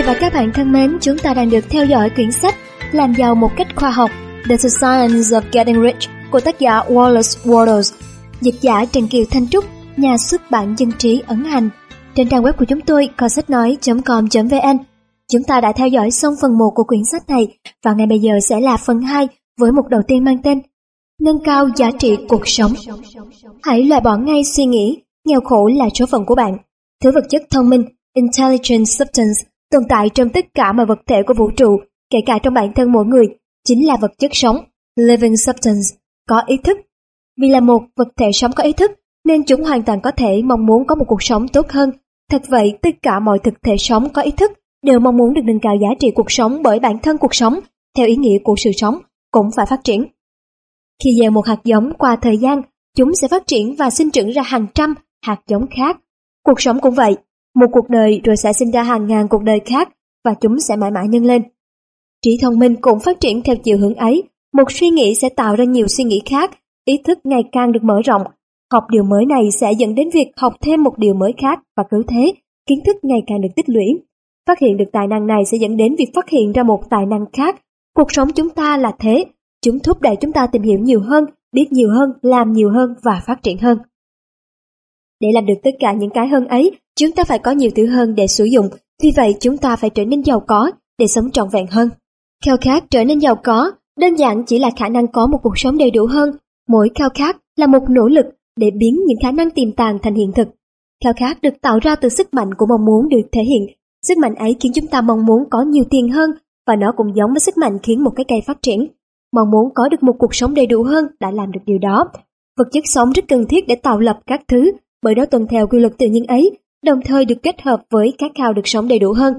và các bạn thân mến, chúng ta đang được theo dõi quyển sách Làm giàu một cách khoa học, The Science of Getting Rich của tác giả Wallace Wattles, dịch giả Trần Kiều Thanh Trúc, nhà xuất bản Dân Trí ấn hành. Trên trang web của chúng tôi kho-sách-nói.com.vn, chúng ta đã theo dõi xong phần 1 của quyển sách này và ngay bây giờ sẽ là phần 2 với mục đầu tiên mang tên Nâng cao giá trị cuộc sống. Hãy loại bỏ ngay suy nghĩ nghèo khổ là số phận của bạn. Thứ vật chất thông minh, intelligent substance, tồn tại trong tất cả mọi vật thể của vũ trụ, kể cả trong bản thân mỗi người, chính là vật chất sống, living substance, có ý thức. Vì là một vật thể sống có ý thức, nên chúng hoàn toàn có thể mong muốn có một cuộc sống tốt hơn. Thật vậy, tất cả mọi thực thể sống có ý thức đều mong muốn được nâng cao giá trị cuộc sống, bởi bản thân cuộc sống, theo ý nghĩa của sự sống, cũng phải phát triển. Khi gieo một hạt giống, qua thời gian, chúng sẽ phát triển và sinh trưởng ra hàng trăm hạt giống khác. Cuộc sống cũng vậy, một cuộc đời rồi sẽ sinh ra hàng ngàn cuộc đời khác và chúng sẽ mãi mãi nhân lên. Trí thông minh cũng phát triển theo chiều hướng ấy, một suy nghĩ sẽ tạo ra nhiều suy nghĩ khác, ý thức ngày càng được mở rộng. Học điều mới này sẽ dẫn đến việc học thêm một điều mới khác và cứ thế, kiến thức ngày càng được tích lũy. Phát hiện được tài năng này sẽ dẫn đến việc phát hiện ra một tài năng khác. Cuộc sống chúng ta là thế, chúng thúc đẩy chúng ta tìm hiểu nhiều hơn, biết nhiều hơn, làm nhiều hơn và phát triển hơn. Để làm được tất cả những cái hơn ấy, chúng ta phải có nhiều thứ hơn để sử dụng, vì vậy chúng ta phải trở nên giàu có để sống trọn vẹn hơn. Khao khát trở nên giàu có đơn giản chỉ là khả năng có một cuộc sống đầy đủ hơn. Mỗi khao khát là một nỗ lực để biến những khả năng tiềm tàng thành hiện thực. Khao khát được tạo ra từ sức mạnh của mong muốn được thể hiện. Sức mạnh ấy khiến chúng ta mong muốn có nhiều tiền hơn, và nó cũng giống với sức mạnh khiến một cái cây phát triển. Mong muốn có được một cuộc sống đầy đủ hơn đã làm được điều đó. Vật chất sống rất cần thiết để tạo lập các thứ, bởi nó tuân theo quy luật tự nhiên ấy, đồng thời được kết hợp với khát khao được sống đầy đủ hơn.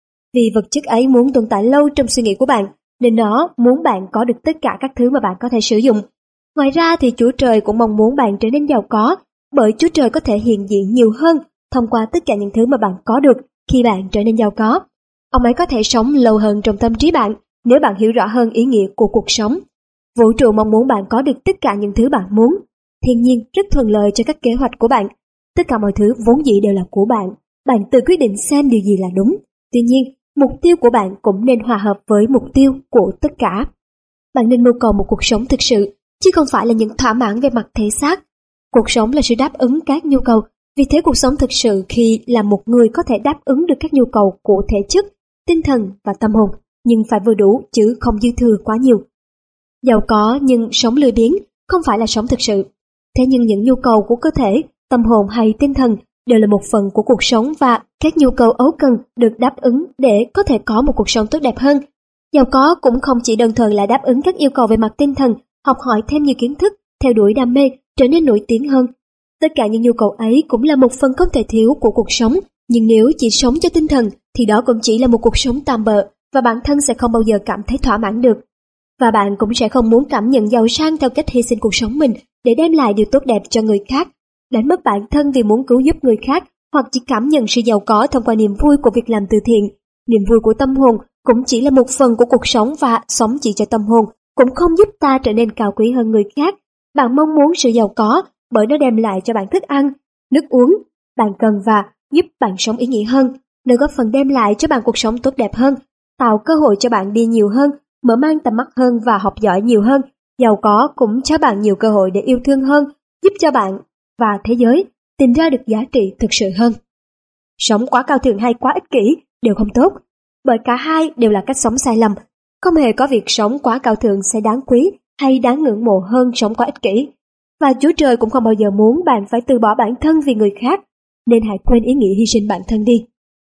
Vì vật chất ấy muốn tồn tại lâu trong suy nghĩ của bạn, nên nó muốn bạn có được tất cả các thứ mà bạn có thể sử dụng. Ngoài ra thì Chúa Trời cũng mong muốn bạn trở nên giàu có, bởi Chúa Trời có thể hiện diện nhiều hơn thông qua tất cả những thứ mà bạn có được khi bạn trở nên giàu có. Ông ấy có thể sống lâu hơn trong tâm trí bạn nếu bạn hiểu rõ hơn ý nghĩa của cuộc sống. Vũ trụ mong muốn bạn có được tất cả những thứ bạn muốn. Thiên nhiên rất thuận lợi cho các kế hoạch của bạn. Tất cả mọi thứ vốn dĩ đều là của bạn. Bạn tự quyết định xem điều gì là đúng. Tuy nhiên, mục tiêu của bạn cũng nên hòa hợp với mục tiêu của tất cả. Bạn nên mưu cầu một cuộc sống thực sự, chứ không phải là những thỏa mãn về mặt thể xác. Cuộc sống là sự đáp ứng các nhu cầu. Vì thế cuộc sống thực sự khi là một người có thể đáp ứng được các nhu cầu của thể chất, tinh thần và tâm hồn, nhưng phải vừa đủ chứ không dư thừa quá nhiều. Giàu có nhưng sống lười biếng không phải là sống thực sự. Thế nhưng những nhu cầu của cơ thể, tâm hồn hay tinh thần đều là một phần của cuộc sống, và các nhu cầu ấu cần được đáp ứng để có thể có một cuộc sống tốt đẹp hơn. Giàu có cũng không chỉ đơn thuần là đáp ứng các yêu cầu về mặt tinh thần, học hỏi thêm nhiều kiến thức, theo đuổi đam mê, trở nên nổi tiếng hơn. Tất cả những nhu cầu ấy cũng là một phần không thể thiếu của cuộc sống, nhưng nếu chỉ sống cho tinh thần thì đó cũng chỉ là một cuộc sống tạm bợ, và bản thân sẽ không bao giờ cảm thấy thỏa mãn được. Và bạn cũng sẽ không muốn cảm nhận giàu sang theo cách hy sinh cuộc sống mình để đem lại điều tốt đẹp cho người khác, đánh mất bản thân vì muốn cứu giúp người khác, hoặc chỉ cảm nhận sự giàu có thông qua niềm vui của việc làm từ thiện. Niềm vui của tâm hồn cũng chỉ là một phần của cuộc sống, và sống chỉ cho tâm hồn cũng không giúp ta trở nên cao quý hơn người khác. Bạn mong muốn sự giàu có bởi nó đem lại cho bạn thức ăn, nước uống bạn cần và giúp bạn sống ý nghĩa hơn. Nó góp phần đem lại cho bạn cuộc sống tốt đẹp hơn, tạo cơ hội cho bạn đi nhiều hơn, mở mang tầm mắt hơn và học giỏi nhiều hơn. Giàu có cũng cho bạn nhiều cơ hội để yêu thương hơn, giúp cho bạn và thế giới tìm ra được giá trị thực sự hơn. Sống quá cao thượng hay quá ích kỷ đều không tốt, bởi cả hai đều là cách sống sai lầm. Không hề có việc sống quá cao thượng sẽ đáng quý hay đáng ngưỡng mộ hơn sống quá ích kỷ. Và Chúa Trời cũng không bao giờ muốn bạn phải từ bỏ bản thân vì người khác, nên hãy quên ý nghĩ hy sinh bản thân đi.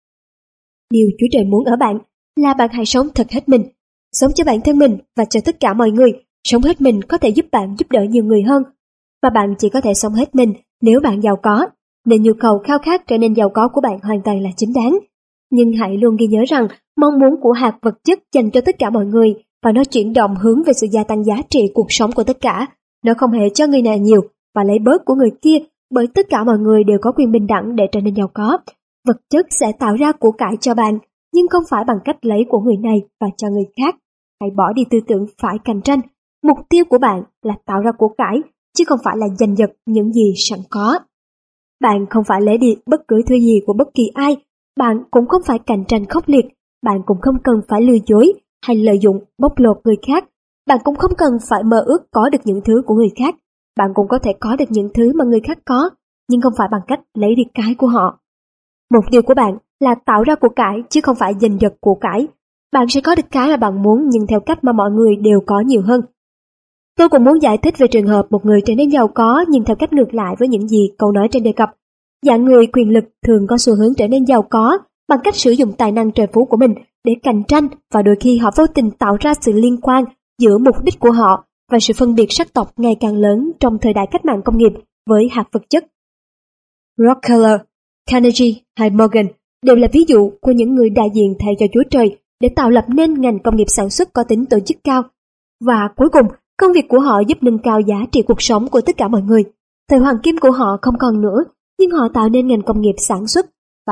Điều Chúa Trời muốn ở bạn là bạn hãy sống thật hết mình, sống cho bản thân mình và cho tất cả mọi người. Sống hết mình có thể giúp bạn giúp đỡ nhiều người hơn, và bạn chỉ có thể sống hết mình nếu bạn giàu có, nên nhu cầu khao khát trở nên giàu có của bạn hoàn toàn là chính đáng. Nhưng hãy luôn ghi nhớ rằng mong muốn của hạt vật chất dành cho tất cả mọi người, và nó chuyển động hướng về sự gia tăng giá trị cuộc sống của tất cả. Nó không hề cho người này nhiều và lấy bớt của người kia, bởi tất cả mọi người đều có quyền bình đẳng để trở nên giàu có. Vật chất sẽ tạo ra của cải cho bạn, nhưng không phải bằng cách lấy của người này và cho người khác. Hãy bỏ đi tư tưởng phải cạnh tranh. Mục tiêu của bạn là tạo ra của cải, chứ không phải là giành giật những gì sẵn có. Bạn không phải lấy đi bất cứ thứ gì của bất kỳ ai, bạn cũng không phải cạnh tranh khốc liệt. bạn cũng không cần phải lừa dối hay lợi dụng, bóc lột người khác. Bạn cũng không cần phải mơ ước có được những thứ của người khác. Bạn cũng có thể có được những thứ mà người khác có, nhưng không phải bằng cách lấy đi cái của họ. Mục tiêu của bạn là tạo ra của cải chứ không phải giành giật của cải. Bạn sẽ có được cái mà bạn muốn nhưng theo cách mà mọi người đều có nhiều hơn. Tôi cũng muốn giải thích về trường hợp một người trở nên giàu có nhưng theo cách ngược lại với những gì câu nói trên đề cập. Dạng người quyền lực thường có xu hướng trở nên giàu có bằng cách sử dụng tài năng trời phú của mình để cạnh tranh, và đôi khi họ vô tình tạo ra sự liên quan giữa mục đích của họ và sự phân biệt sắc tộc ngày càng lớn trong thời đại cách mạng công nghiệp với hạt vật chất. Rockefeller, Carnegie hay Morgan đều là ví dụ của những người đại diện thay cho Chúa Trời để tạo lập nên ngành công nghiệp sản xuất có tính tổ chức cao. Và cuối cùng, công việc của họ giúp nâng cao giá trị cuộc sống của tất cả mọi người. Thời hoàng kim của họ không còn nữa, nhưng họ tạo nên ngành công nghiệp sản xuất và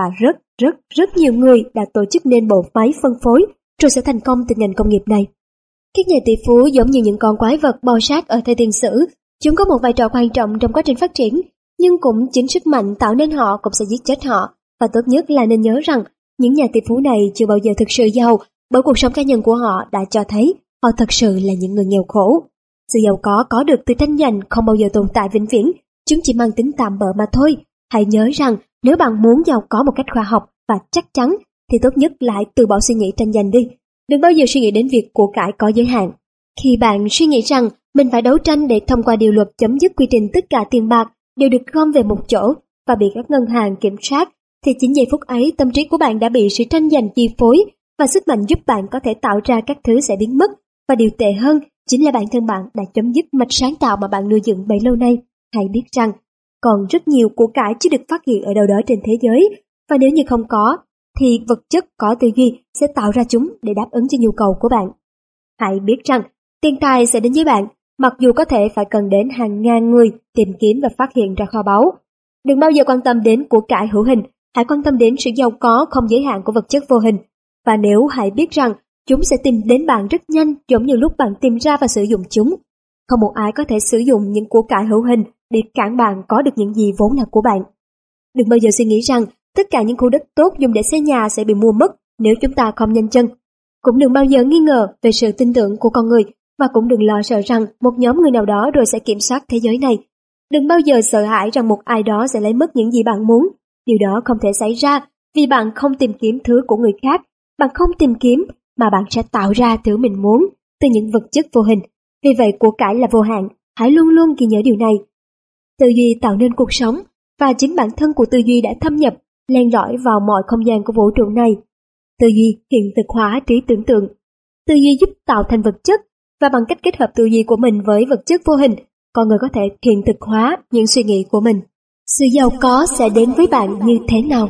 rất nhiều người đã tổ chức nên bộ máy phân phối rồi sẽ thành công từ ngành công nghiệp này. Các nhà tỷ phú giống như những con quái vật bò sát ở thời tiền sử, chúng có một vai trò quan trọng trong quá trình phát triển, nhưng cũng chính sức mạnh tạo nên họ cũng sẽ giết chết họ. Và tốt nhất là nên nhớ rằng những nhà tỷ phú này chưa bao giờ thực sự giàu, bởi cuộc sống cá nhân của họ đã cho thấy họ thật sự là những người nghèo khổ. Sự giàu có được từ tranh giành không bao giờ tồn tại vĩnh viễn, chúng chỉ mang tính tạm bợ mà thôi. Hãy nhớ rằng nếu bạn muốn giàu có một cách khoa học và chắc chắn thì tốt nhất là hãy từ bỏ suy nghĩ tranh giành đi. Đừng bao giờ suy nghĩ đến việc của cải có giới hạn. Khi bạn suy nghĩ rằng mình phải đấu tranh để thông qua điều luật chấm dứt quy trình tất cả tiền bạc đều được gom về một chỗ và bị các ngân hàng kiểm soát, thì chính giây phút ấy tâm trí của bạn đã bị sự tranh giành chi phối, và sức mạnh giúp bạn có thể tạo ra các thứ sẽ biến mất. Và điều tệ hơn chính là bản thân bạn đã chấm dứt mạch sáng tạo mà bạn nuôi dựng bấy lâu nay. Hãy biết rằng còn rất nhiều của cải chưa được phát hiện ở đâu đó trên thế giới, và nếu như không có thì vật chất có tư duy sẽ tạo ra chúng để đáp ứng cho nhu cầu của bạn. Hãy biết rằng tiền tài sẽ đến với bạn, mặc dù có thể phải cần đến hàng ngàn người tìm kiếm và phát hiện ra kho báu. Đừng bao giờ quan tâm đến của cải hữu hình, hãy quan tâm đến sự giàu có không giới hạn của vật chất vô hình. Và nếu hãy biết rằng chúng sẽ tìm đến bạn rất nhanh, giống như lúc bạn tìm ra và sử dụng chúng. Không một ai có thể sử dụng những của cải hữu hình để cản bạn có được những gì vốn là của bạn. Đừng bao giờ suy nghĩ rằng tất cả những khu đất tốt dùng để xây nhà sẽ bị mua mất nếu chúng ta không nhanh chân. Cũng đừng bao giờ nghi ngờ về sự tin tưởng của con người, và cũng đừng lo sợ rằng một nhóm người nào đó rồi sẽ kiểm soát thế giới này. Đừng bao giờ sợ hãi rằng một ai đó sẽ lấy mất những gì bạn muốn. Điều đó không thể xảy ra vì bạn không tìm kiếm thứ của người khác. Bạn không tìm kiếm mà bạn sẽ tạo ra thứ mình muốn từ những vật chất vô hình. Vì vậy của cải là vô hạn. Hãy luôn luôn ghi nhớ điều này. Tư duy tạo nên cuộc sống, và chính bản thân của tư duy đã thâm nhập, len lỏi vào mọi không gian của vũ trụ này. Tư duy hiện thực hóa trí tưởng tượng. Tư duy giúp tạo thành vật chất, và bằng cách kết hợp tư duy của mình với vật chất vô hình, con người có thể hiện thực hóa những suy nghĩ của mình. Sự giàu có sẽ đến với bạn như thế nào?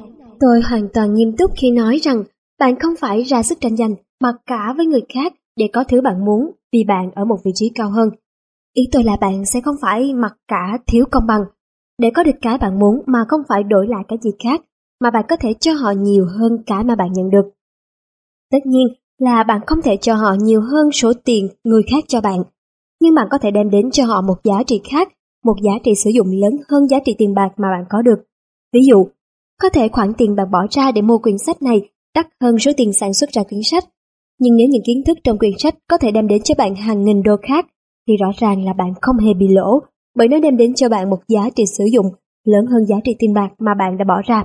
Tôi hoàn toàn nghiêm túc khi nói rằng bạn không phải ra sức tranh giành mặc cả với người khác để có thứ bạn muốn vì bạn ở một vị trí cao hơn. Ý tôi là bạn sẽ không phải mặc cả thiếu công bằng để có được cái bạn muốn mà không phải đổi lại cái gì khác, mà bạn có thể cho họ nhiều hơn cái mà bạn nhận được. Tất nhiên là bạn không thể cho họ nhiều hơn số tiền người khác cho bạn, nhưng bạn có thể đem đến cho họ một giá trị khác, một giá trị sử dụng lớn hơn giá trị tiền bạc mà bạn có được. Ví dụ, có thể khoản tiền bạn bỏ ra để mua quyển sách này đắt hơn số tiền sản xuất ra quyển sách, nhưng nếu những kiến thức trong quyển sách có thể đem đến cho bạn hàng nghìn đô khác, thì rõ ràng là bạn không hề bị lỗ, bởi nó đem đến cho bạn một giá trị sử dụng lớn hơn giá trị tiền bạc mà bạn đã bỏ ra.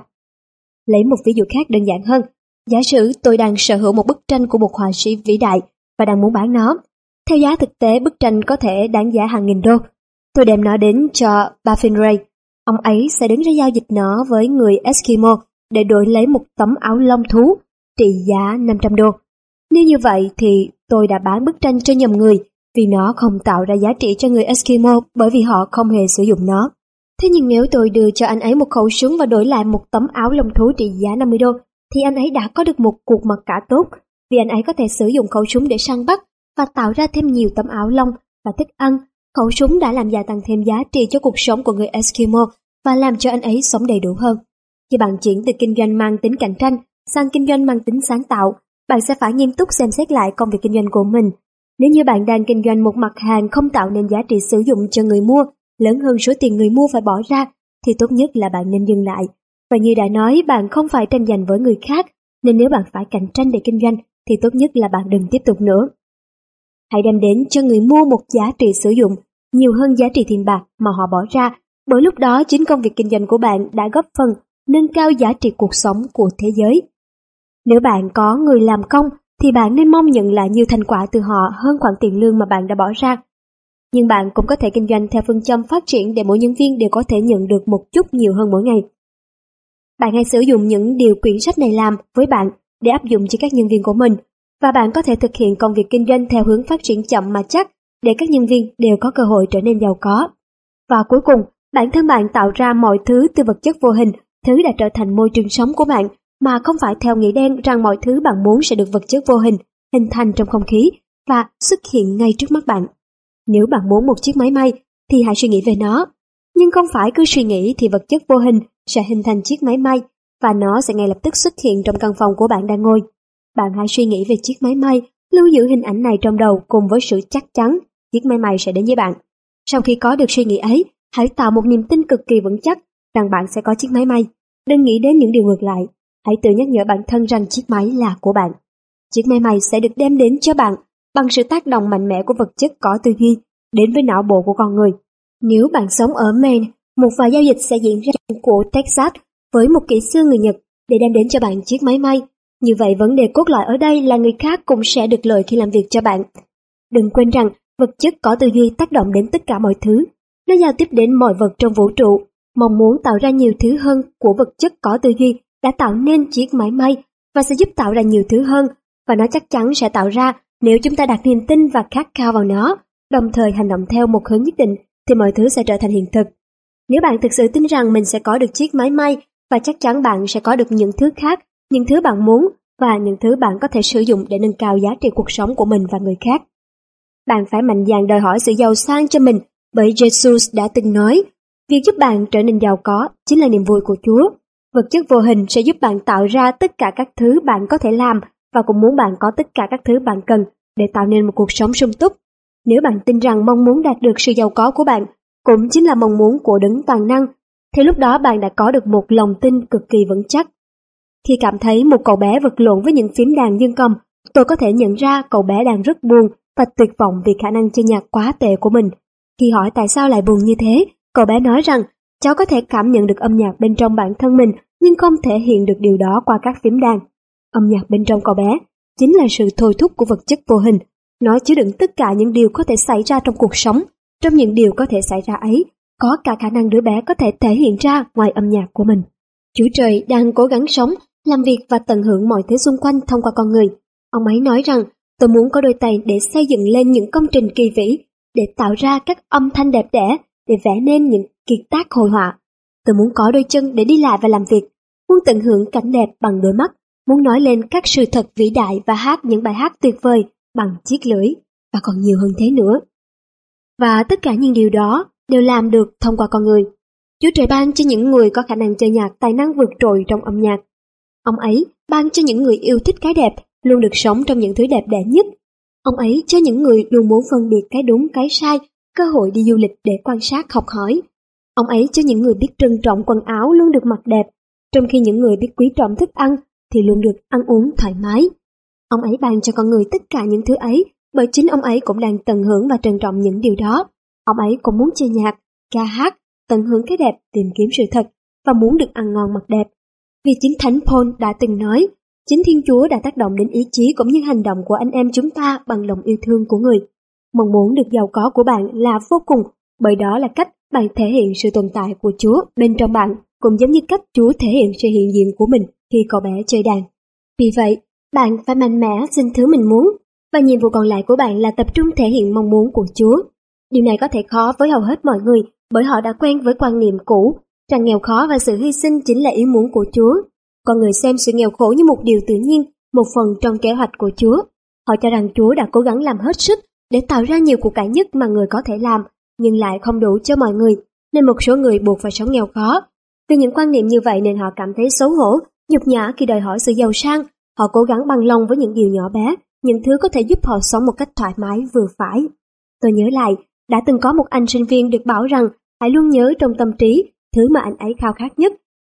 Lấy một ví dụ khác đơn giản hơn, giả sử tôi đang sở hữu một bức tranh của một họa sĩ vĩ đại và đang muốn bán nó. Theo giá thực tế, bức tranh có thể đáng giá hàng nghìn đô. Tôi đem nó đến cho Baffin Ray. Ông ấy sẽ đứng ra giao dịch nó với người Eskimo để đổi lấy một tấm áo lông thú trị giá 500 đô. Nếu như vậy thì tôi đã bán bức tranh cho nhầm người, vì nó không tạo ra giá trị cho người Eskimo bởi vì họ không hề sử dụng nó. Thế nhưng nếu tôi đưa cho anh ấy một khẩu súng và đổi lại một tấm áo lông thú trị giá 50 đô, thì anh ấy đã có được một cuộc mặc cả tốt, vì anh ấy có thể sử dụng khẩu súng để săn bắt và tạo ra thêm nhiều tấm áo lông và thức ăn. Khẩu súng đã làm gia tăng thêm giá trị cho cuộc sống của người Eskimo và làm cho anh ấy sống đầy đủ hơn. Khi bạn chuyển từ kinh doanh mang tính cạnh tranh sang kinh doanh mang tính sáng tạo, bạn sẽ phải nghiêm túc xem xét lại công việc kinh doanh của mình. Nếu như bạn đang kinh doanh một mặt hàng không tạo nên giá trị sử dụng cho người mua lớn hơn số tiền người mua phải bỏ ra, thì tốt nhất là bạn nên dừng lại. Và như đã nói, bạn không phải tranh giành với người khác, nên nếu bạn phải cạnh tranh để kinh doanh thì tốt nhất là bạn đừng tiếp tục nữa. Hãy đem đến cho người mua một giá trị sử dụng nhiều hơn giá trị tiền bạc mà họ bỏ ra, bởi lúc đó chính công việc kinh doanh của bạn đã góp phần nâng cao giá trị cuộc sống của thế giới. Nếu bạn có người làm công thì bạn nên mong nhận lại nhiều thành quả từ họ hơn khoản tiền lương mà bạn đã bỏ ra. Nhưng bạn cũng có thể kinh doanh theo phương châm phát triển để mỗi nhân viên đều có thể nhận được một chút nhiều hơn mỗi ngày. Bạn hãy sử dụng những điều quyển sách này làm với bạn để áp dụng cho các nhân viên của mình, và bạn có thể thực hiện công việc kinh doanh theo hướng phát triển chậm mà chắc để các nhân viên đều có cơ hội trở nên giàu có. Và cuối cùng, bản thân bạn tạo ra mọi thứ từ vật chất vô hình, thứ đã trở thành môi trường sống của bạn, mà không phải theo nghĩa đen rằng mọi thứ bạn muốn sẽ được vật chất vô hình hình thành trong không khí và xuất hiện ngay trước mắt bạn. Nếu bạn muốn một chiếc máy may thì hãy suy nghĩ về nó, nhưng không phải cứ suy nghĩ thì vật chất vô hình sẽ hình thành chiếc máy may và nó sẽ ngay lập tức xuất hiện trong căn phòng của bạn đang ngồi. Bạn hãy suy nghĩ về chiếc máy may, lưu giữ hình ảnh này trong đầu cùng với sự chắc chắn chiếc máy may sẽ đến với bạn. Sau khi có được suy nghĩ ấy, hãy tạo một niềm tin cực kỳ vững chắc rằng bạn sẽ có chiếc máy may. Đừng nghĩ đến những điều ngược lại, hãy tự nhắc nhở bản thân rằng chiếc máy là của bạn. Chiếc máy may sẽ được đem đến cho bạn bằng sự tác động mạnh mẽ của vật chất có tư duy đến với não bộ của con người. Nếu bạn sống ở Maine, một vài giao dịch sẽ diễn ra của Texas với một kỹ sư người Nhật để đem đến cho bạn chiếc máy may. Như vậy vấn đề cốt lõi ở đây là người khác cũng sẽ được lợi khi làm việc cho bạn. Đừng quên rằng vật chất có tư duy tác động đến tất cả mọi thứ. Nó giao tiếp đến mọi vật trong vũ trụ. Mong muốn tạo ra nhiều thứ hơn của vật chất có tư duy đã tạo nên chiếc máy may và sẽ giúp tạo ra nhiều thứ hơn, và nó chắc chắn sẽ tạo ra nếu chúng ta đặt niềm tin và khát khao vào nó, đồng thời hành động theo một hướng nhất định thì mọi thứ sẽ trở thành hiện thực. Nếu bạn thực sự tin rằng mình sẽ có được chiếc máy may, và chắc chắn bạn sẽ có được những thứ khác, những thứ bạn muốn và những thứ bạn có thể sử dụng để nâng cao giá trị cuộc sống của mình và người khác. Bạn phải mạnh dạn đòi hỏi sự giàu sang cho mình, bởi Jesus đã từng nói, việc giúp bạn trở nên giàu có chính là niềm vui của Chúa. Vật chất vô hình sẽ giúp bạn tạo ra tất cả các thứ bạn có thể làm và cũng muốn bạn có tất cả các thứ bạn cần để tạo nên một cuộc sống sung túc. Nếu bạn tin rằng mong muốn đạt được sự giàu có của bạn cũng chính là mong muốn của đấng toàn năng, thì lúc đó bạn đã có được một lòng tin cực kỳ vững chắc. Khi cảm thấy một cậu bé vật lộn với những phím đàn dương cầm, tôi có thể nhận ra cậu bé đang rất buồn và tuyệt vọng vì khả năng chơi nhạc quá tệ của mình. Khi hỏi tại sao lại buồn như thế, cậu bé nói rằng cháu có thể cảm nhận được âm nhạc bên trong bản thân mình nhưng không thể hiện được điều đó qua các phím đàn. Âm nhạc bên trong cậu bé chính là sự thôi thúc của vật chất vô hình. Nó chứa đựng tất cả những điều có thể xảy ra trong cuộc sống. Trong những điều có thể xảy ra ấy, có cả khả năng đứa bé có thể thể hiện ra ngoài âm nhạc của mình. Chúa Trời đang cố gắng sống, làm việc và tận hưởng mọi thứ xung quanh thông qua con người. Ông ấy nói rằng, tôi muốn có đôi tay để xây dựng lên những công trình kỳ vĩ, để tạo ra các âm thanh đẹp đẽ, để vẽ nên những kiệt tác hội họa. Tôi muốn có đôi chân để đi lại và làm việc, muốn tận hưởng cảnh đẹp bằng đôi mắt, muốn nói lên các sự thật vĩ đại và hát những bài hát tuyệt vời bằng chiếc lưỡi, và còn nhiều hơn thế nữa. Và tất cả những điều đó đều làm được thông qua con người. Chúa Trời ban cho những người có khả năng chơi nhạc tài năng vượt trội trong âm nhạc. Ông ấy ban cho những người yêu thích cái đẹp luôn được sống trong những thứ đẹp đẽ nhất. Ông ấy cho những người luôn muốn phân biệt cái đúng cái sai cơ hội đi du lịch để quan sát học hỏi. Ông ấy cho những người biết trân trọng quần áo luôn được mặc đẹp, trong khi những người biết quý trọng thức ăn thì luôn được ăn uống thoải mái. Ông ấy ban cho con người tất cả những thứ ấy bởi chính ông ấy cũng đang tận hưởng và trân trọng những điều đó. Ông ấy cũng muốn chơi nhạc, ca hát, tận hưởng cái đẹp, tìm kiếm sự thật và muốn được ăn ngon mặc đẹp. Vì chính Thánh Paul đã từng nói, chính Thiên Chúa đã tác động đến ý chí cũng như hành động của anh em chúng ta bằng lòng yêu thương của người. Mong muốn được giàu có của bạn là vô cùng, bởi đó là cách bạn thể hiện sự tồn tại của Chúa bên trong bạn, cũng giống như cách Chúa thể hiện sự hiện diện của mình khi cậu bé chơi đàn. Vì vậy, bạn phải mạnh mẽ xin thứ mình muốn, và nhiệm vụ còn lại của bạn là tập trung thể hiện mong muốn của Chúa. Điều này có thể khó với hầu hết mọi người bởi họ đã quen với quan niệm cũ rằng nghèo khó và sự hy sinh chính là ý muốn của Chúa. Con người xem sự nghèo khổ như một điều tự nhiên, một phần trong kế hoạch của Chúa. Họ cho rằng Chúa đã cố gắng làm hết sức để tạo ra nhiều của cải nhất mà người có thể làm, nhưng lại không đủ cho mọi người, nên một số người buộc phải sống nghèo khó. Vì những quan niệm như vậy nên họ cảm thấy xấu hổ, nhục nhã khi đòi hỏi sự giàu sang. Họ cố gắng bằng lòng với những điều nhỏ bé, những thứ có thể giúp họ sống một cách thoải mái vừa phải. Tôi nhớ lại, đã từng có một anh sinh viên được bảo rằng hãy luôn nhớ trong tâm trí thứ mà anh ấy khao khát nhất.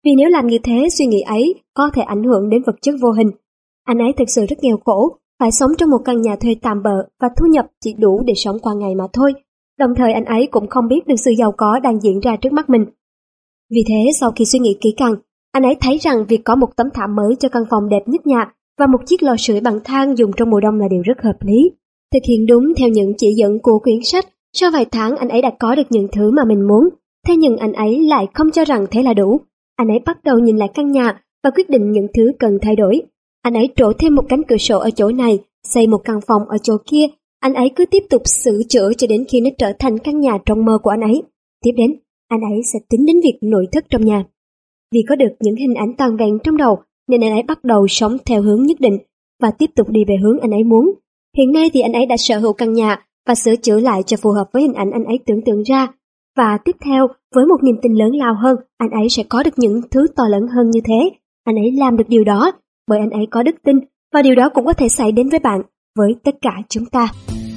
Vì nếu làm như thế, suy nghĩ ấy có thể ảnh hưởng đến vật chất vô hình. Anh ấy thực sự rất nghèo khổ, phải sống trong một căn nhà thuê tạm bợ và thu nhập chỉ đủ để sống qua ngày mà thôi. Đồng thời anh ấy cũng không biết được sự giàu có đang diễn ra trước mắt mình. Vì thế, sau khi suy nghĩ kỹ càng, anh ấy thấy rằng việc có một tấm thảm mới cho căn phòng đẹp nhất nhà và một chiếc lò sưởi bằng than dùng trong mùa đông là điều rất hợp lý. Thực hiện đúng theo những chỉ dẫn của quyển sách, sau vài tháng anh ấy đã có được những thứ mà mình muốn. Thế nhưng anh ấy lại không cho rằng thế là đủ. Anh ấy bắt đầu nhìn lại căn nhà và quyết định những thứ cần thay đổi. Anh ấy trổ thêm một cánh cửa sổ ở chỗ này, xây một căn phòng ở chỗ kia. Anh ấy cứ tiếp tục sửa chữa cho đến khi nó trở thành căn nhà trong mơ của anh ấy. Tiếp đến, anh ấy sẽ tính đến việc nội thất trong nhà. Vì có được những hình ảnh toàn vẹn trong đầu, nên anh ấy bắt đầu sống theo hướng nhất định và tiếp tục đi về hướng anh ấy muốn. Hiện nay thì anh ấy đã sở hữu căn nhà và sửa chữa lại cho phù hợp với hình ảnh anh ấy tưởng tượng ra. Và tiếp theo, với một niềm tin lớn lao hơn, anh ấy sẽ có được những thứ to lớn hơn như thế. Anh ấy làm được điều đó bởi anh ấy có đức tin, và điều đó cũng có thể xảy đến với bạn, với tất cả chúng ta.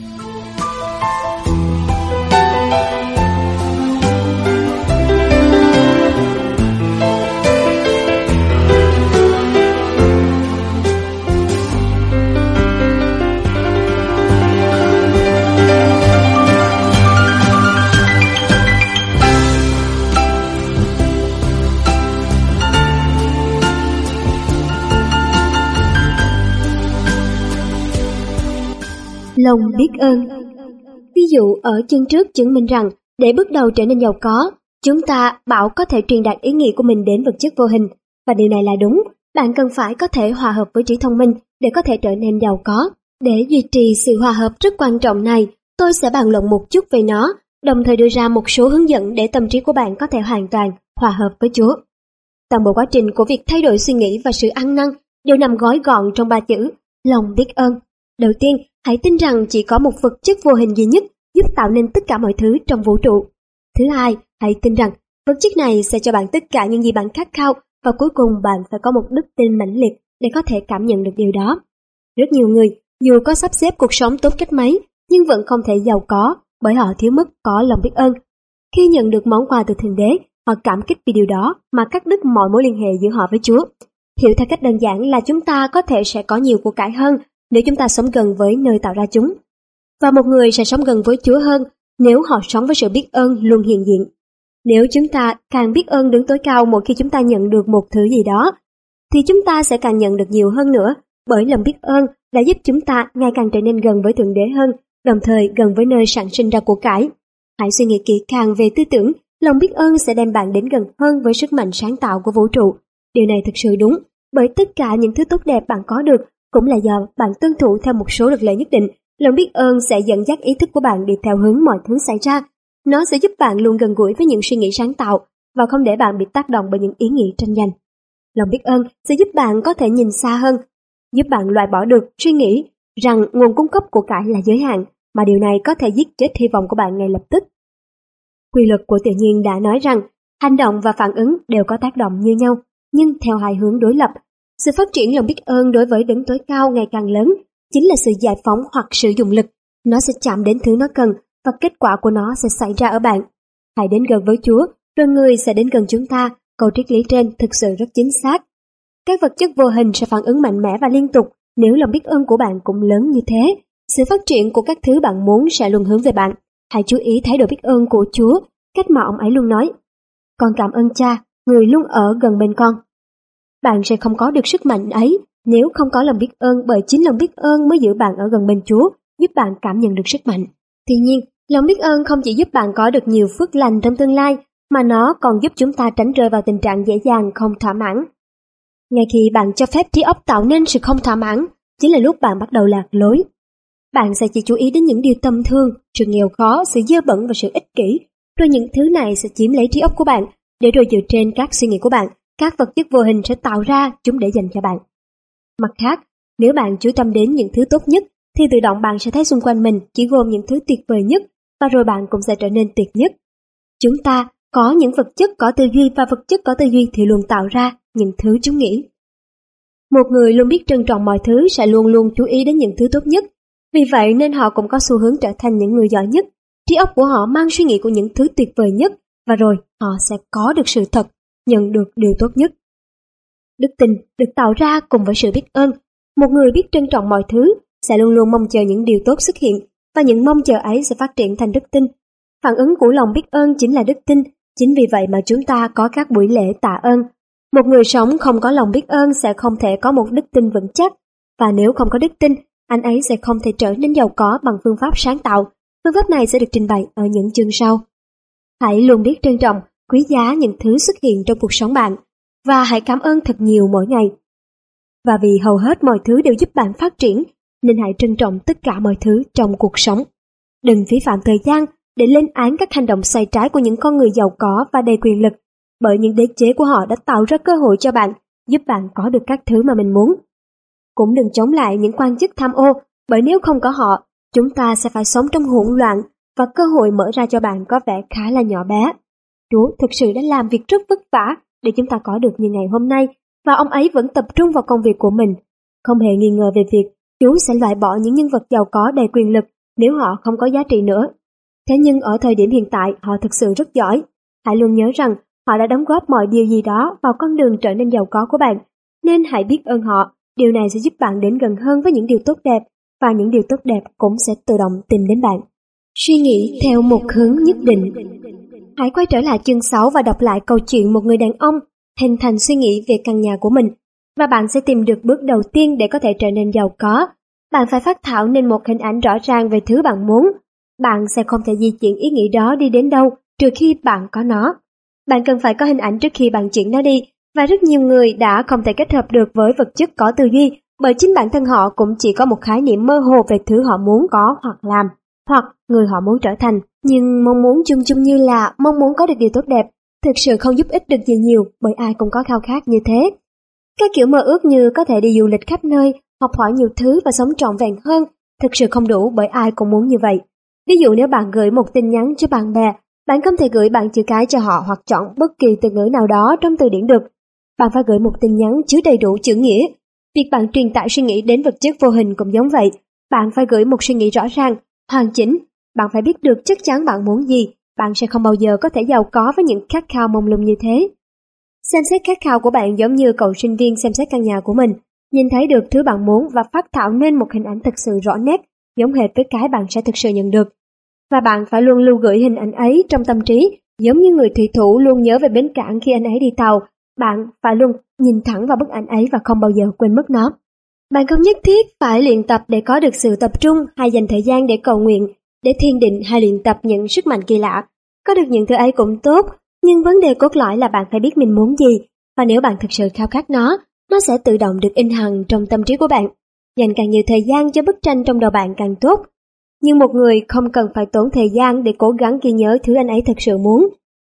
Lòng biết ơn. Ví dụ ở chương trước chứng minh rằng để bước đầu trở nên giàu có, chúng ta bảo có thể truyền đạt ý nghĩ của mình đến vật chất vô hình, và điều này là đúng. Bạn cần phải có thể hòa hợp với trí thông minh để có thể trở nên giàu có. Để duy trì sự hòa hợp rất quan trọng này, tôi sẽ bàn luận một chút về nó, đồng thời đưa ra một số hướng dẫn để tâm trí của bạn có thể hoàn toàn hòa hợp với Chúa. Toàn bộ quá trình của việc thay đổi suy nghĩ và sự ăn năn đều nằm gói gọn trong 3 chữ: lòng biết ơn. Đầu tiên, hãy tin rằng chỉ có một vật chất vô hình duy nhất giúp tạo nên tất cả mọi thứ trong vũ trụ. Thứ hai, hãy tin rằng vật chất này sẽ cho bạn tất cả những gì bạn khát khao, và cuối cùng bạn phải có một đức tin mãnh liệt để có thể cảm nhận được điều đó. Rất nhiều người, dù có sắp xếp cuộc sống tốt cách mấy, nhưng vẫn không thể giàu có bởi họ thiếu mất có lòng biết ơn. Khi nhận được món quà từ Thượng Đế, họ cảm kích vì điều đó mà cắt đứt mọi mối liên hệ giữa họ với Chúa. Hiểu theo cách đơn giản là chúng ta có thể sẽ có nhiều của cải hơn nếu chúng ta sống gần với nơi tạo ra chúng. Và một người sẽ sống gần với Chúa hơn nếu họ sống với sự biết ơn luôn hiện diện. Nếu chúng ta càng biết ơn Đấng tối cao mỗi khi chúng ta nhận được một thứ gì đó, thì chúng ta sẽ càng nhận được nhiều hơn nữa, bởi lòng biết ơn đã giúp chúng ta ngày càng trở nên gần với Thượng Đế hơn, đồng thời gần với nơi sản sinh ra của cải. Hãy suy nghĩ kỹ càng về tư tưởng, lòng biết ơn sẽ đem bạn đến gần hơn với sức mạnh sáng tạo của vũ trụ. Điều này thực sự đúng, bởi tất cả những thứ tốt đẹp bạn có được cũng là do bạn tuân thủ theo một số luật lệ nhất định. Lòng biết ơn sẽ dẫn dắt ý thức của bạn đi theo hướng mọi thứ xảy ra. Nó sẽ giúp bạn luôn gần gũi với những suy nghĩ sáng tạo và không để bạn bị tác động bởi những ý nghĩ tranh giành. Lòng biết ơn sẽ giúp bạn có thể nhìn xa hơn, giúp bạn loại bỏ được suy nghĩ rằng nguồn cung cấp của cải là giới hạn, mà điều này có thể giết chết hy vọng của bạn ngay lập tức. Quy luật của tự nhiên đã nói rằng hành động và phản ứng đều có tác động như nhau, nhưng theo hai hướng đối lập. Sự phát triển lòng biết ơn đối với Đấng tối cao ngày càng lớn chính là sự giải phóng hoặc sử dụng lực. Nó sẽ chạm đến thứ nó cần và kết quả của nó sẽ xảy ra ở bạn. Hãy đến gần với Chúa, rồi người sẽ đến gần chúng ta. Câu triết lý trên thực sự rất chính xác. Các vật chất vô hình sẽ phản ứng mạnh mẽ và liên tục nếu lòng biết ơn của bạn cũng lớn như thế. Sự phát triển của các thứ bạn muốn sẽ luôn hướng về bạn. Hãy chú ý thái độ biết ơn của Chúa, cách mà ông ấy luôn nói: con cảm ơn Cha, người luôn ở gần bên con. Bạn sẽ không có được sức mạnh ấy nếu không có lòng biết ơn, bởi chính lòng biết ơn mới giữ bạn ở gần bên Chúa, giúp bạn cảm nhận được sức mạnh. Tuy nhiên, lòng biết ơn không chỉ giúp bạn có được nhiều phước lành trong tương lai, mà nó còn giúp chúng ta tránh rơi vào tình trạng dễ dàng không thỏa mãn. Ngay khi bạn cho phép trí óc tạo nên sự không thỏa mãn, chính là lúc bạn bắt đầu lạc lối. Bạn sẽ chỉ chú ý đến những điều tầm thường, sự nghèo khó, sự dơ bẩn và sự ích kỷ, rồi những thứ này sẽ chiếm lấy trí óc của bạn, để rồi dựa trên các suy nghĩ của bạn, các vật chất vô hình sẽ tạo ra chúng để dành cho bạn. Mặt khác, nếu bạn chú tâm đến những thứ tốt nhất, thì tự động bạn sẽ thấy xung quanh mình chỉ gồm những thứ tuyệt vời nhất, và rồi bạn cũng sẽ trở nên tuyệt nhất. Chúng ta có những vật chất có tư duy, và vật chất có tư duy thì luôn tạo ra những thứ chúng nghĩ. Một người luôn biết trân trọng mọi thứ sẽ luôn luôn chú ý đến những thứ tốt nhất. Vì vậy nên họ cũng có xu hướng trở thành những người giỏi nhất. Trí óc của họ mang suy nghĩ của những thứ tuyệt vời nhất, và rồi họ sẽ có được sự thật. nhận được điều tốt nhất. Đức tin được tạo ra cùng với sự biết ơn. Một người biết trân trọng mọi thứ sẽ luôn luôn mong chờ những điều tốt xuất hiện, và những mong chờ ấy sẽ phát triển thành đức tin. Phản ứng của lòng biết ơn chính là đức tin. Chính vì vậy mà chúng ta có các buổi lễ tạ ơn. Một người sống không có lòng biết ơn sẽ không thể có một đức tin vững chắc, và nếu không có đức tin, anh ấy sẽ không thể trở nên giàu có bằng phương pháp sáng tạo. Phương pháp này sẽ được trình bày ở những chương sau. Hãy luôn biết trân trọng, quý giá những thứ xuất hiện trong cuộc sống bạn, và hãy cảm ơn thật nhiều mỗi ngày. Và vì hầu hết mọi thứ đều giúp bạn phát triển, nên hãy trân trọng tất cả mọi thứ trong cuộc sống. Đừng phí phạm thời gian để lên án các hành động sai trái của những con người giàu có và đầy quyền lực, bởi những đế chế của họ đã tạo ra cơ hội cho bạn, giúp bạn có được các thứ mà mình muốn. Cũng đừng chống lại những quan chức tham ô, bởi nếu không có họ, chúng ta sẽ phải sống trong hỗn loạn và cơ hội mở ra cho bạn có vẻ khá là nhỏ bé. Chúa thực sự đã làm việc rất vất vả để chúng ta có được như ngày hôm nay, và ông ấy vẫn tập trung vào công việc của mình. Không hề nghi ngờ về việc Chúa sẽ loại bỏ những nhân vật giàu có đầy quyền lực nếu họ không có giá trị nữa. Thế nhưng ở thời điểm hiện tại họ thực sự rất giỏi. Hãy luôn nhớ rằng họ đã đóng góp mọi điều gì đó vào con đường trở nên giàu có của bạn, nên hãy biết ơn họ. Điều này sẽ giúp bạn đến gần hơn với những điều tốt đẹp, và những điều tốt đẹp cũng sẽ tự động tìm đến bạn. Suy nghĩ theo một hướng nhất định. Hãy quay trở lại chương 6 và đọc lại câu chuyện một người đàn ông hình thành suy nghĩ về căn nhà của mình, và bạn sẽ tìm được bước đầu tiên để có thể trở nên giàu có. Bạn phải phát thảo nên một hình ảnh rõ ràng về thứ bạn muốn. Bạn sẽ không thể di chuyển ý nghĩ đó đi đến đâu trừ khi bạn có nó. Bạn cần phải có hình ảnh trước khi bạn chuyển nó đi, và rất nhiều người đã không thể kết hợp được với vật chất có tư duy, bởi chính bản thân họ cũng chỉ có một khái niệm mơ hồ về thứ họ muốn có hoặc làm, hoặc người họ muốn trở thành. Nhưng mong muốn chung chung như là mong muốn có được điều tốt đẹp thực sự không giúp ích được gì nhiều, bởi ai cũng có khao khát như thế. Các kiểu mơ ước như có thể đi du lịch khắp nơi, học hỏi nhiều thứ và sống trọn vẹn hơn thực sự không đủ, bởi ai cũng muốn như vậy. Ví dụ nếu bạn gửi một tin nhắn cho bạn bè, bạn không thể gửi bạn chữ cái cho họ hoặc chọn bất kỳ từ ngữ nào đó trong từ điển được. Bạn phải gửi một tin nhắn chứa đầy đủ chữ nghĩa. Việc bạn truyền tải suy nghĩ đến vật chất vô hình cũng giống vậy. Bạn phải gửi một suy nghĩ rõ ràng, hoàn chỉnh. Bạn phải biết được chắc chắn bạn muốn gì. Bạn sẽ không bao giờ có thể giàu có với những khát khao mông lung như thế. Xem xét khát khao của bạn giống như cậu sinh viên xem xét căn nhà của mình. Nhìn thấy được thứ bạn muốn và phát thảo nên một hình ảnh thực sự rõ nét, giống hệt với cái bạn sẽ thực sự nhận được. Và bạn phải luôn lưu gửi hình ảnh ấy trong tâm trí, giống như người thủy thủ luôn nhớ về bến cảng khi anh ấy đi tàu. Bạn phải luôn nhìn thẳng vào bức ảnh ấy và không bao giờ quên mất nó. Bạn không nhất thiết phải luyện tập để có được sự tập trung, hay dành thời gian để cầu nguyện, để thiền định hay luyện tập những sức mạnh kỳ lạ. Có được những thứ ấy cũng tốt, nhưng vấn đề cốt lõi là bạn phải biết mình muốn gì, và nếu bạn thực sự khao khát nó sẽ tự động được in hằn trong tâm trí của bạn. Dành càng nhiều thời gian cho bức tranh trong đầu bạn càng tốt. Nhưng một người không cần phải tốn thời gian để cố gắng ghi nhớ thứ anh ấy thực sự muốn.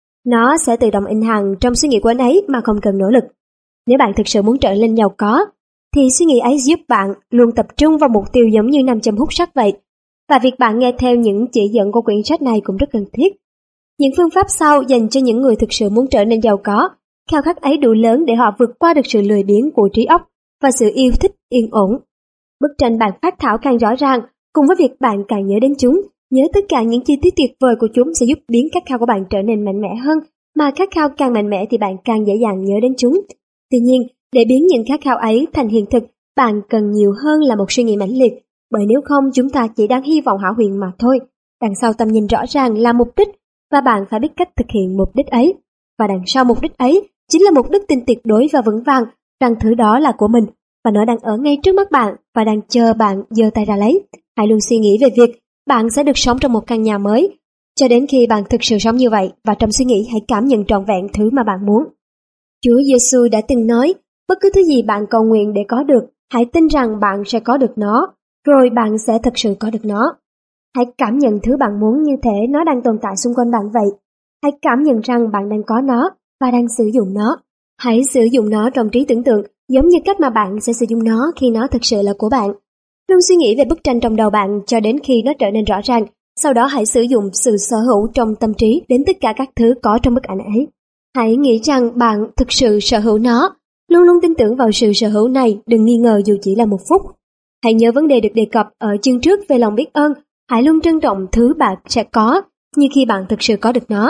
Nó sẽ tự động in hằn trong suy nghĩ của anh ấy mà không cần nỗ lực. Nếu bạn thực sự muốn trở nên giàu có, thì suy nghĩ ấy giúp bạn luôn tập trung vào mục tiêu giống như nam châm hút sắt vậy. Và việc bạn nghe theo những chỉ dẫn của quyển sách này cũng rất cần thiết. Những phương pháp sau dành cho những người thực sự muốn trở nên giàu có. Khao khát ấy đủ lớn để họ vượt qua được sự lười biếng của trí óc và sự yêu thích yên ổn. Bức tranh bạn phát thảo càng rõ ràng, cùng với việc bạn càng nhớ đến chúng, nhớ tất cả những chi tiết tuyệt vời của chúng sẽ giúp biến khát khao của bạn trở nên mạnh mẽ hơn, mà khát khao càng mạnh mẽ thì bạn càng dễ dàng nhớ đến chúng. Tuy nhiên, để biến những khát khao ấy thành hiện thực, bạn cần nhiều hơn là một suy nghĩ mãnh liệt, bởi nếu không chúng ta chỉ đang hy vọng hão huyền mà thôi. Đằng sau tầm nhìn rõ ràng là mục đích, và bạn phải biết cách thực hiện mục đích ấy. Và đằng sau mục đích ấy chính là một đức tin tuyệt đối và vững vàng rằng thứ đó là của mình, và nó đang ở ngay trước mắt bạn và đang chờ bạn giơ tay ra lấy. Hãy luôn suy nghĩ về việc bạn sẽ được sống trong một căn nhà mới, cho đến khi bạn thực sự sống như vậy, và trong suy nghĩ hãy cảm nhận trọn vẹn thứ mà bạn muốn. Chúa Giêsu đã từng nói, bất cứ thứ gì bạn cầu nguyện để có được, hãy tin rằng bạn sẽ có được nó, rồi bạn sẽ thực sự có được nó. Hãy cảm nhận thứ bạn muốn như thể nó đang tồn tại xung quanh bạn vậy. Hãy cảm nhận rằng bạn đang có nó và đang sử dụng nó. Hãy sử dụng nó trong trí tưởng tượng, giống như cách mà bạn sẽ sử dụng nó khi nó thực sự là của bạn. Luôn suy nghĩ về bức tranh trong đầu bạn cho đến khi nó trở nên rõ ràng. Sau đó hãy sử dụng sự sở hữu trong tâm trí đến tất cả các thứ có trong bức ảnh ấy. Hãy nghĩ rằng bạn thực sự sở hữu nó. Luôn luôn tin tưởng vào sự sở hữu này, đừng nghi ngờ dù chỉ là một phút. Hãy nhớ vấn đề được đề cập ở chương trước về lòng biết ơn. Hãy luôn trân trọng thứ bạn sẽ có, như khi bạn thực sự có được nó.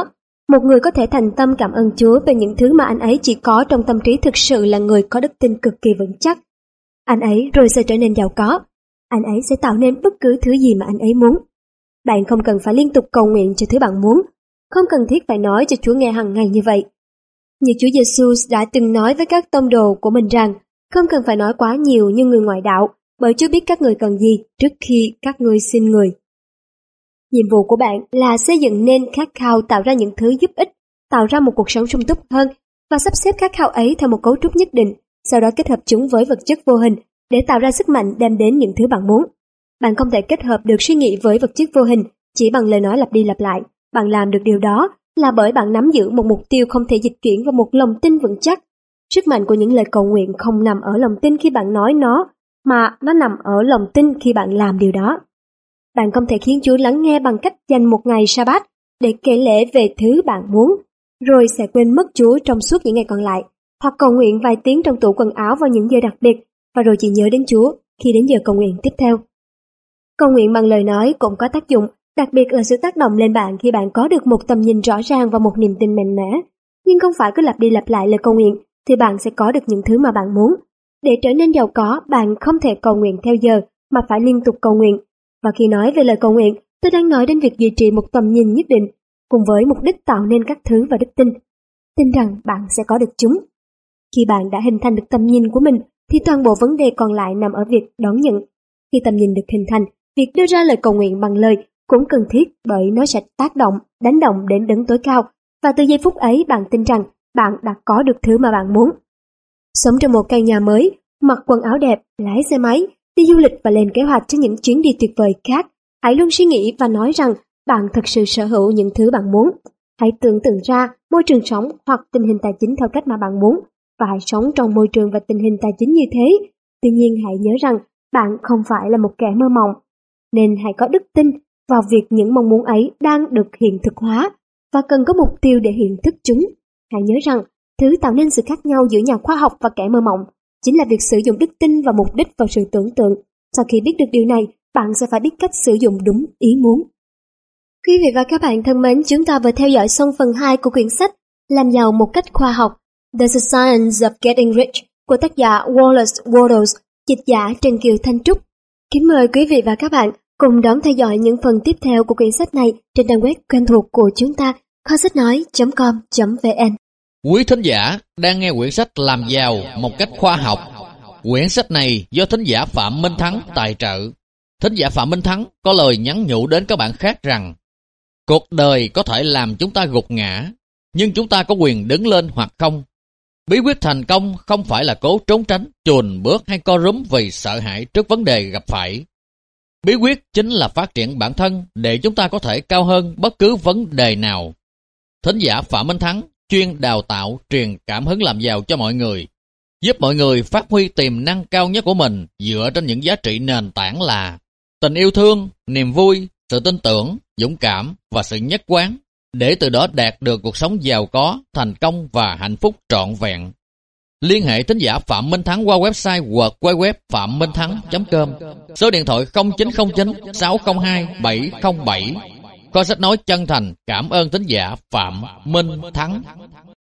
Một người có thể thành tâm cảm ơn Chúa về những thứ mà anh ấy chỉ có trong tâm trí thực sự là người có đức tin cực kỳ vững chắc. Anh ấy rồi sẽ trở nên giàu có. Anh ấy sẽ tạo nên bất cứ thứ gì mà anh ấy muốn. Bạn không cần phải liên tục cầu nguyện cho thứ bạn muốn, không cần thiết phải nói cho Chúa nghe hàng ngày như vậy. Như Chúa Giêsu đã từng nói với các tông đồ của mình rằng, không cần phải nói quá nhiều như người ngoại đạo, bởi Chúa biết các người cần gì trước khi các ngươi xin người. Nhiệm vụ của bạn là xây dựng nên khát khao tạo ra những thứ giúp ích, tạo ra một cuộc sống sung túc hơn và sắp xếp khát khao ấy theo một cấu trúc nhất định, sau đó kết hợp chúng với vật chất vô hình để tạo ra sức mạnh đem đến những thứ bạn muốn. Bạn không thể kết hợp được suy nghĩ với vật chất vô hình chỉ bằng lời nói lặp đi lặp lại. Bạn làm được điều đó là bởi bạn nắm giữ một mục tiêu không thể dịch chuyển và một lòng tin vững chắc. Sức mạnh của những lời cầu nguyện không nằm ở lòng tin khi bạn nói nó, mà nó nằm ở lòng tin khi bạn làm điều đó. Bạn không thể khiến Chúa lắng nghe bằng cách dành một ngày Sa-bát để kể lể về thứ bạn muốn, rồi sẽ quên mất Chúa trong suốt những ngày còn lại, hoặc cầu nguyện vài tiếng trong tủ quần áo vào những giờ đặc biệt, và rồi chỉ nhớ đến Chúa khi đến giờ cầu nguyện tiếp theo. Cầu nguyện bằng lời nói cũng có tác dụng, đặc biệt là sự tác động lên bạn khi bạn có được một tầm nhìn rõ ràng và một niềm tin mạnh mẽ. Nhưng không phải cứ lặp đi lặp lại lời cầu nguyện thì bạn sẽ có được những thứ mà bạn muốn. Để trở nên giàu có, bạn không thể cầu nguyện theo giờ mà phải liên tục cầu nguyện. Và khi nói về lời cầu nguyện, tôi đang nói đến việc duy trì một tầm nhìn nhất định, cùng với mục đích tạo nên các thứ và đức tin. Tin rằng bạn sẽ có được chúng. Khi bạn đã hình thành được tầm nhìn của mình, thì toàn bộ vấn đề còn lại nằm ở việc đón nhận. Khi tầm nhìn được hình thành, việc đưa ra lời cầu nguyện bằng lời cũng cần thiết, bởi nó sẽ tác động, đánh động đến đấng tối cao, và từ giây phút ấy bạn tin rằng bạn đã có được thứ mà bạn muốn. Sống trong một căn nhà mới, mặc quần áo đẹp, lái xe máy, đi du lịch và lên kế hoạch cho những chuyến đi tuyệt vời khác. Hãy luôn suy nghĩ và nói rằng bạn thực sự sở hữu những thứ bạn muốn. Hãy tưởng tượng ra môi trường sống hoặc tình hình tài chính theo cách mà bạn muốn, và hãy sống trong môi trường và tình hình tài chính như thế. Tuy nhiên hãy nhớ rằng bạn không phải là một kẻ mơ mộng, nên hãy có đức tin vào việc những mong muốn ấy đang được hiện thực hóa và cần có mục tiêu để hiện thực chúng. Hãy nhớ rằng thứ tạo nên sự khác nhau giữa nhà khoa học và kẻ mơ mộng chính là việc sử dụng đức tin và mục đích vào sự tưởng tượng. Sau khi biết được điều này, bạn sẽ phải biết cách sử dụng đúng ý muốn. Quý vị và các bạn thân mến, chúng ta vừa theo dõi xong phần 2 của quyển sách Làm giàu một cách khoa học, The Science of Getting Rich của tác giả Wallace Wattles, dịch giả Trần Kiều Thanh Trúc. Kính mời quý vị và các bạn cùng đón theo dõi những phần tiếp theo của quyển sách này trên trang web quen thuộc của chúng ta, kho sách nói.com.vn. Quý thính giả đang nghe quyển sách Làm giàu một cách khoa học. Quyển sách này do thính giả Phạm Minh Thắng tài trợ. Thính giả Phạm Minh Thắng có lời nhắn nhủ đến các bạn khác rằng cuộc đời có thể làm chúng ta gục ngã, nhưng chúng ta có quyền đứng lên hoặc không. Bí quyết thành công không phải là cố trốn tránh, chùn bước hay co rúm vì sợ hãi trước vấn đề gặp phải. Bí quyết chính là phát triển bản thân để chúng ta có thể cao hơn bất cứ vấn đề nào. Thính giả Phạm Minh Thắng chuyên đào tạo, truyền cảm hứng làm giàu cho mọi người, giúp mọi người phát huy tiềm năng cao nhất của mình dựa trên những giá trị nền tảng là tình yêu thương, niềm vui, sự tin tưởng, dũng cảm và sự nhất quán, để từ đó đạt được cuộc sống giàu có, thành công và hạnh phúc trọn vẹn. Liên hệ thính giả Phạm Minh Thắng qua website www.phạmminh-thắng.com, số điện thoại 0909 602 707. Kho sách nói chân thành cảm ơn thính giả Phạm Minh Thắng.